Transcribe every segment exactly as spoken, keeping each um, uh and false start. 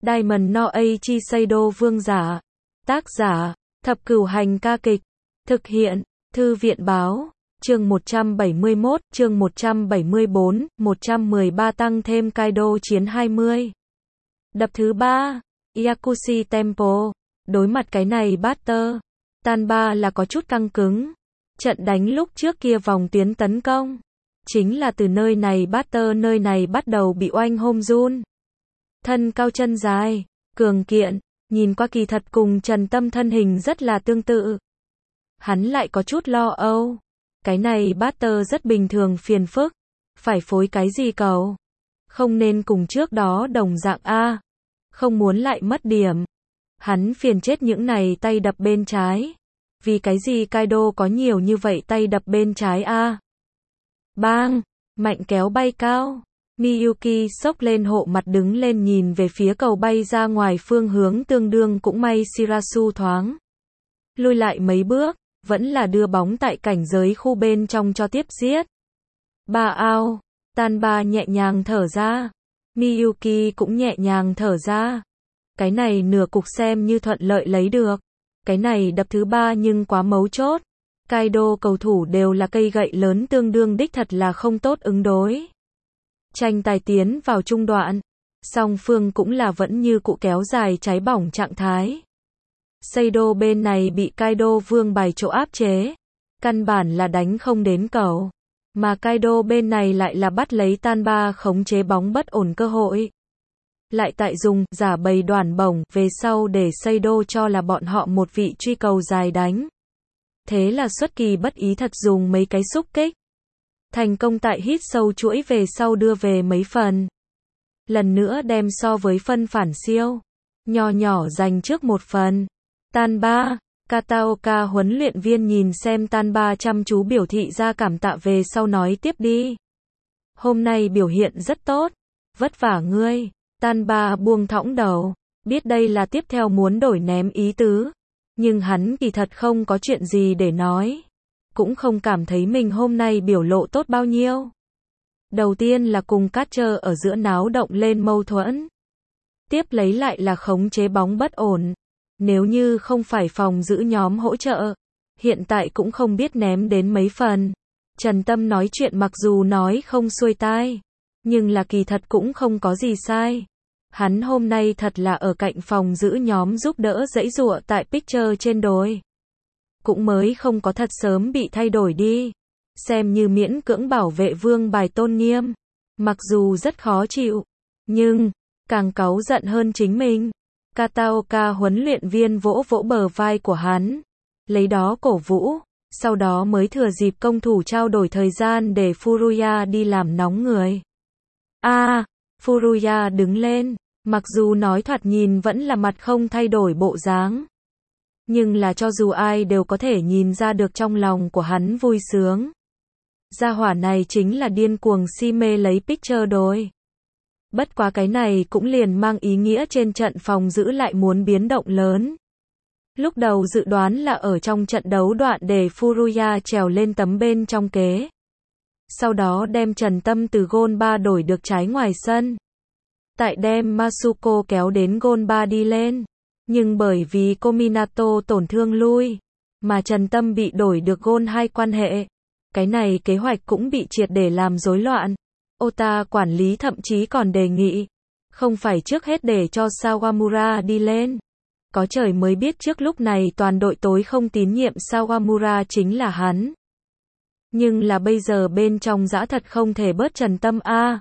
Diamond no Eiichi Seido vương giả. Tác giả, Thập Cửu Hành ca kịch. Thực hiện, Thư viện báo. Chương một trăm bảy mươi mốt, chương một trăm bảy mươi bốn, một trăm mười ba tăng thêm Kaido chiến hai mươi. Đập thứ ba, Yakushi Temple. Đối mặt cái này Butter, Tanba là có chút căng cứng. Trận đánh lúc trước kia vòng tuyến tấn công, chính là từ nơi này Butter nơi này bắt đầu bị oanh home run. Thân cao chân dài, cường kiện, nhìn qua kỳ thật cùng Trần Tâm thân hình rất là tương tự. Hắn lại có chút lo âu. Cái này Butter rất bình thường phiền phức. Phải phối cái gì cầu? Không nên cùng trước đó đồng dạng A. Không muốn lại mất điểm. Hắn phiền chết những này tay đập bên trái. Vì cái gì Kaido có nhiều như vậy tay đập bên trái A? Bang! Mạnh kéo bay cao. Miyuki sốc lên hộ mặt đứng lên nhìn về phía cầu bay ra ngoài phương hướng tương đương cũng may Shirasu thoáng lui lại mấy bước, vẫn là đưa bóng tại cảnh giới khu bên trong cho tiếp giết. Ba ao, Tanba nhẹ nhàng thở ra. Miyuki cũng nhẹ nhàng thở ra. Cái này nửa cục xem như thuận lợi lấy được. Cái này đập thứ ba nhưng quá mấu chốt. Kaido cầu thủ đều là cây gậy lớn tương đương đích thật là không tốt ứng đối. Tranh tài tiến vào trung đoạn, song phương cũng là vẫn như cũ kéo dài cháy bỏng trạng thái. Seido bên này bị Kaido vương bài chỗ áp chế, căn bản là đánh không đến cầu, mà Kaido bên này lại là bắt lấy Tanba khống chế bóng bất ổn cơ hội. Lại tại dùng giả bầy đoàn bổng về sau để Seido cho là bọn họ một vị truy cầu dài đánh. Thế là xuất kỳ bất ý thật dùng mấy cái xúc kích. Thành công tại hít sâu chuỗi về sau đưa về mấy phần. Lần nữa đem so với phân phản siêu. Nhỏ nhỏ giành trước một phần. Tanba, Kataoka huấn luyện viên nhìn xem Tanba chăm chú biểu thị ra cảm tạ về sau nói tiếp đi. Hôm nay biểu hiện rất tốt. Vất vả ngươi. Tanba buông thõng đầu. Biết đây là tiếp theo muốn đổi ném ý tứ. Nhưng hắn kỳ thật không có chuyện gì để nói. Cũng không cảm thấy mình hôm nay biểu lộ tốt bao nhiêu. Đầu tiên là cùng Catcher ở giữa náo động lên mâu thuẫn. Tiếp lấy lại là khống chế bóng bất ổn. Nếu như không phải phòng giữ nhóm hỗ trợ, hiện tại cũng không biết ném đến mấy phần. Trần Tâm nói chuyện mặc dù nói không xuôi tai, nhưng là kỳ thật cũng không có gì sai. Hắn hôm nay thật là ở cạnh phòng giữ nhóm giúp đỡ giãy giụa tại picture trên đồi. Cũng mới không có thật sớm bị thay đổi đi. Xem như miễn cưỡng bảo vệ vương bài tôn nghiêm. Mặc dù rất khó chịu, nhưng càng cáu giận hơn chính mình. Kataoka huấn luyện viên vỗ vỗ bờ vai của hắn, lấy đó cổ vũ, sau đó mới thừa dịp công thủ trao đổi thời gian để Furuya đi làm nóng người. A, à, Furuya đứng lên, mặc dù nói thoạt nhìn vẫn là mặt không thay đổi bộ dáng. Nhưng là cho dù ai đều có thể nhìn ra được trong lòng của hắn vui sướng. Gia hỏa này chính là điên cuồng si mê lấy picture đồi. Bất quá cái này cũng liền mang ý nghĩa trên trận phòng giữ lại muốn biến động lớn. Lúc đầu dự đoán là ở trong trận đấu đoạn để Furuya trèo lên tấm bên trong kế. Sau đó đem Trần Tâm từ gôn ba đổi được trái ngoài sân. Tại đem Masuko kéo đến gôn ba đi lên. Nhưng bởi vì Kominato tổn thương lui, mà Trần Tâm bị đổi được gôn hai quan hệ. Cái này kế hoạch cũng bị triệt để làm rối loạn. Ota quản lý thậm chí còn đề nghị, không phải trước hết để cho Sawamura đi lên. Có trời mới biết trước lúc này toàn đội tối không tín nhiệm Sawamura chính là hắn. Nhưng là bây giờ bên trong dã thật không thể bớt Trần Tâm a.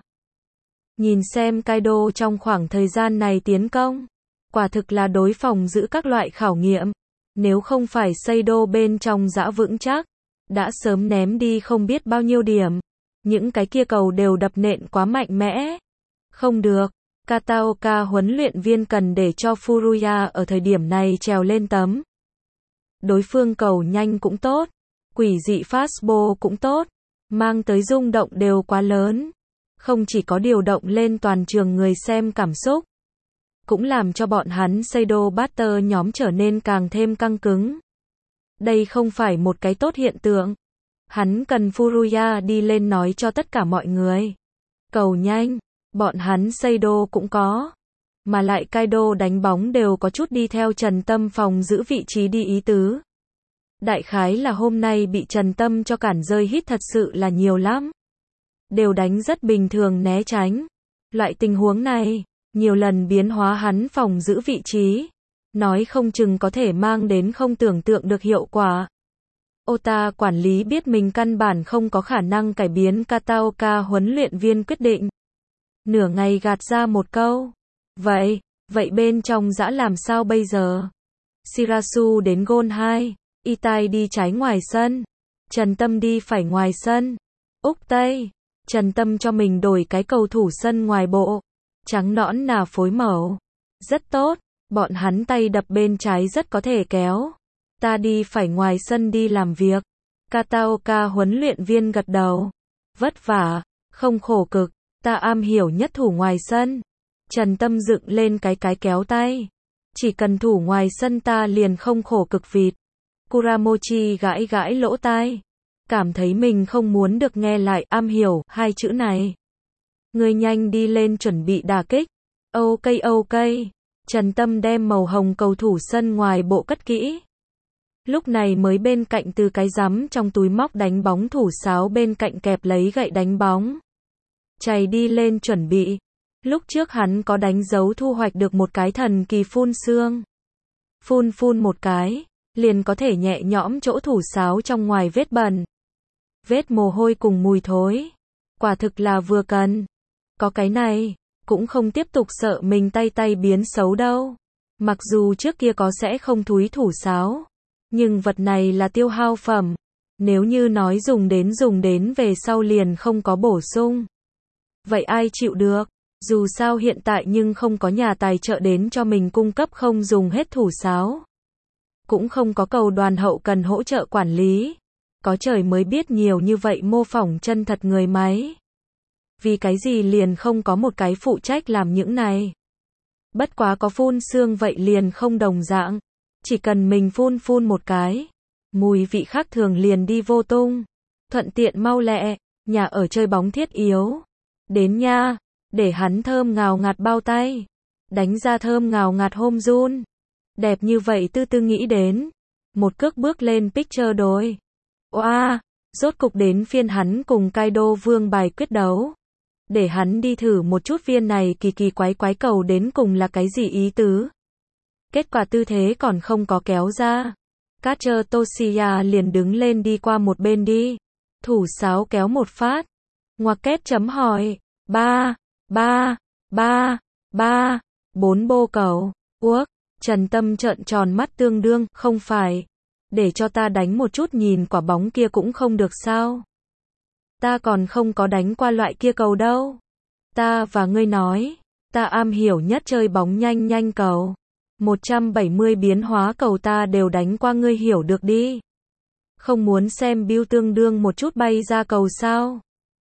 Nhìn xem Kaido trong khoảng thời gian này tiến công. Quả thực là đối phòng giữ các loại khảo nghiệm. Nếu không phải Seido bên trong dã vững chắc, đã sớm ném đi không biết bao nhiêu điểm. Những cái kia cầu đều đập nện quá mạnh mẽ. Không được. Kataoka huấn luyện viên cần để cho Furuya ở thời điểm này trèo lên tấm. Đối phương cầu nhanh cũng tốt. Quỷ dị fastball cũng tốt. Mang tới rung động đều quá lớn. Không chỉ có điều động lên toàn trường người xem cảm xúc. Cũng làm cho bọn hắn Seido batter nhóm trở nên càng thêm căng cứng. Đây không phải một cái tốt hiện tượng. Hắn cần Furuya đi lên nói cho tất cả mọi người. Cầu nhanh, bọn hắn Seido cũng có. Mà lại Kaido đánh bóng đều có chút đi theo Trần Tâm phòng giữ vị trí đi ý tứ. Đại khái là hôm nay bị Trần Tâm cho cản rơi hít thật sự là nhiều lắm. Đều đánh rất bình thường né tránh. Loại tình huống này, nhiều lần biến hóa hắn phòng giữ vị trí. Nói không chừng có thể mang đến không tưởng tượng được hiệu quả. Ota quản lý biết mình căn bản không có khả năng cải biến Kataoka huấn luyện viên quyết định. Nửa ngày gạt ra một câu. Vậy, vậy bên trong dã làm sao bây giờ? Shirasu đến gôn hai, Itai đi trái ngoài sân, Trần Tâm đi phải ngoài sân. Úc Tây, Trần Tâm cho mình đổi cái cầu thủ sân ngoài bộ. Trắng nõn là phối màu. Rất tốt, bọn hắn tay đập bên trái rất có thể kéo. Ta đi phải ngoài sân đi làm việc. Kataoka huấn luyện viên gật đầu. Vất vả, không khổ cực, ta am hiểu nhất thủ ngoài sân. Trần Tâm dựng lên cái cái kéo tay. Chỉ cần thủ ngoài sân ta liền không khổ cực vịt. Kuramochi gãi gãi lỗ tai. Cảm thấy mình không muốn được nghe lại am hiểu hai chữ này. Người nhanh đi lên chuẩn bị đả kích. Ok ok. Trần Tâm đem màu hồng cầu thủ sân ngoài bộ cất kỹ. Lúc này mới bên cạnh từ cái rắm trong túi móc đánh bóng thủ sáo bên cạnh kẹp lấy gậy đánh bóng. Chạy đi lên chuẩn bị. Lúc trước hắn có đánh dấu thu hoạch được một cái thần kỳ phun xương. Phun phun một cái, liền có thể nhẹ nhõm chỗ thủ sáo trong ngoài vết bẩn. Vết mồ hôi cùng mùi thối. Quả thực là vừa cần. Có cái này, cũng không tiếp tục sợ mình tay tay biến xấu đâu. Mặc dù trước kia có sẽ không thúi thủ sáo. Nhưng vật này là tiêu hao phẩm. Nếu như nói dùng đến dùng đến về sau liền không có bổ sung. Vậy ai chịu được? Dù sao hiện tại nhưng không có nhà tài trợ đến cho mình cung cấp không dùng hết thủ sáo. Cũng không có cầu đoàn hậu cần hỗ trợ quản lý. Có trời mới biết nhiều như vậy mô phỏng chân thật người máy. Vì cái gì liền không có một cái phụ trách làm những này. Bất quá có phun xương vậy liền không đồng dạng. Chỉ cần mình phun phun một cái. Mùi vị khác thường liền đi vô tung. Thuận tiện mau lẹ, nhà ở chơi bóng thiết yếu. Đến nha, để hắn thơm ngào ngạt bao tay. Đánh ra thơm ngào ngạt hôm run. Đẹp như vậy tư tư nghĩ đến. Một cước bước lên picture đối. Oa, rốt cục đến phiên hắn cùng Kaido vương bài quyết đấu. Để hắn đi thử một chút viên này kỳ kỳ quái quái cầu đến cùng là cái gì ý tứ. Kết quả tư thế còn không có kéo ra. Catcher Toshiya liền đứng lên đi qua một bên đi. Thủ sáo kéo một phát. Ngoặc kết chấm hỏi. Ba, ba, ba, ba, bốn bô cầu. Uốc, Trần Tâm trợn tròn mắt tương đương, không phải. Để cho ta đánh một chút nhìn quả bóng kia cũng không được sao. Ta còn không có đánh qua loại kia cầu đâu. Ta và ngươi nói, ta am hiểu nhất chơi bóng nhanh nhanh cầu. một trăm bảy mươi biến hóa cầu ta đều đánh qua ngươi hiểu được đi. Không muốn xem bill tương đương một chút bay ra cầu sao.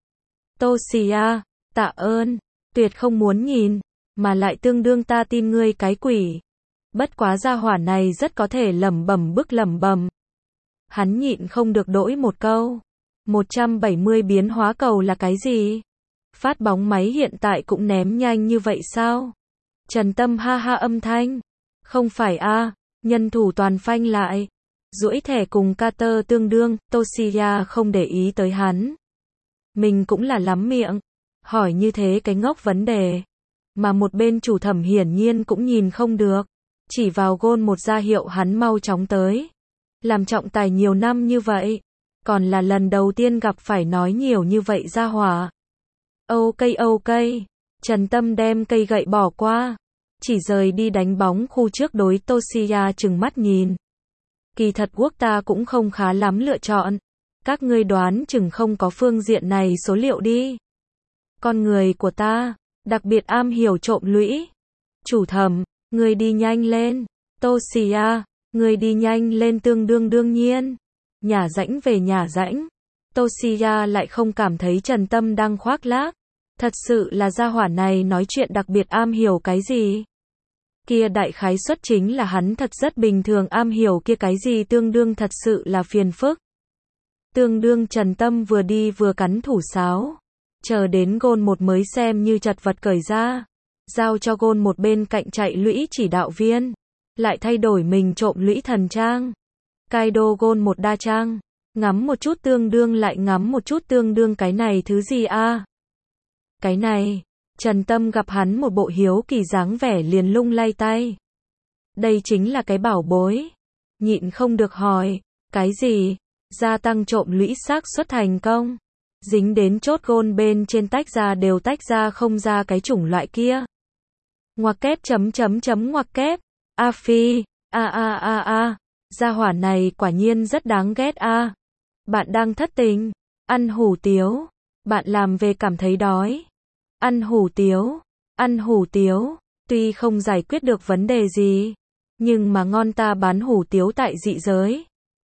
Toshiya, tạ ơn, tuyệt không muốn nhìn, mà lại tương đương ta tin ngươi cái quỷ. Bất quá gia hỏa này rất có thể lẩm bẩm bức lẩm bẩm. Hắn nhịn không được đỗi một câu. một trăm bảy mươi biến hóa cầu là cái gì? Phát bóng máy hiện tại cũng ném nhanh như vậy sao? Trần Tâm ha ha âm thanh. Không phải a, nhân thủ toàn phanh lại. Duỗi thẻ cùng Carter tương đương, Toshiya không để ý tới hắn. Mình cũng là lắm miệng. Hỏi như thế cái ngốc vấn đề. Mà một bên chủ thẩm hiển nhiên cũng nhìn không được. Chỉ vào gôn một ra hiệu hắn mau chóng tới. Làm trọng tài nhiều năm như vậy. Còn là lần đầu tiên gặp phải nói nhiều như vậy ra hỏa. Ok ok. Trần Tâm đem cây gậy bỏ qua. Chỉ rời đi đánh bóng khu trước đối Toshiya chừng mắt nhìn. Kỳ thật quốc ta cũng không khá lắm lựa chọn. Các ngươi đoán chừng không có phương diện này số liệu đi. Con người của ta, đặc biệt am hiểu trộm lũy. Chủ thẩm, ngươi đi nhanh lên. Toshiya, ngươi đi nhanh lên tương đương đương nhiên. Nhà rãnh về nhà rãnh. Toshiya lại không cảm thấy Trần Tâm đang khoác lác. Thật sự là gia hỏa này nói chuyện đặc biệt am hiểu cái gì. Kia đại khái suất chính là hắn thật rất bình thường am hiểu kia cái gì tương đương thật sự là phiền phức. Tương đương Trần Tâm vừa đi vừa cắn thủ sáo. Chờ đến gôn một mới xem như chật vật cởi ra. giao cho gôn một bên cạnh chạy lũy chỉ đạo viên. Lại thay đổi mình trộm lũy thần trang. Kaido gôn một đa trang. Ngắm một chút tương đương lại ngắm một chút tương đương cái này thứ gì a? Cái này, Trần Tâm gặp hắn một bộ hiếu kỳ dáng vẻ liền lung lay tay. Đây chính là cái bảo bối. Nhịn không được hỏi, cái gì? Gia tăng trộm lũy xác suất thành công. Dính đến chốt gôn bên trên tách ra đều tách ra không ra cái chủng loại kia. Ngoặc kép chấm chấm chấm ngoặc kép. A phi, a a a a, gia hỏa này quả nhiên rất đáng ghét a. Bạn đang thất tình, ăn hủ tiếu, bạn làm về cảm thấy đói. Ăn hủ tiếu, ăn hủ tiếu, tuy không giải quyết được vấn đề gì, nhưng mà ngon ta bán hủ tiếu tại dị giới.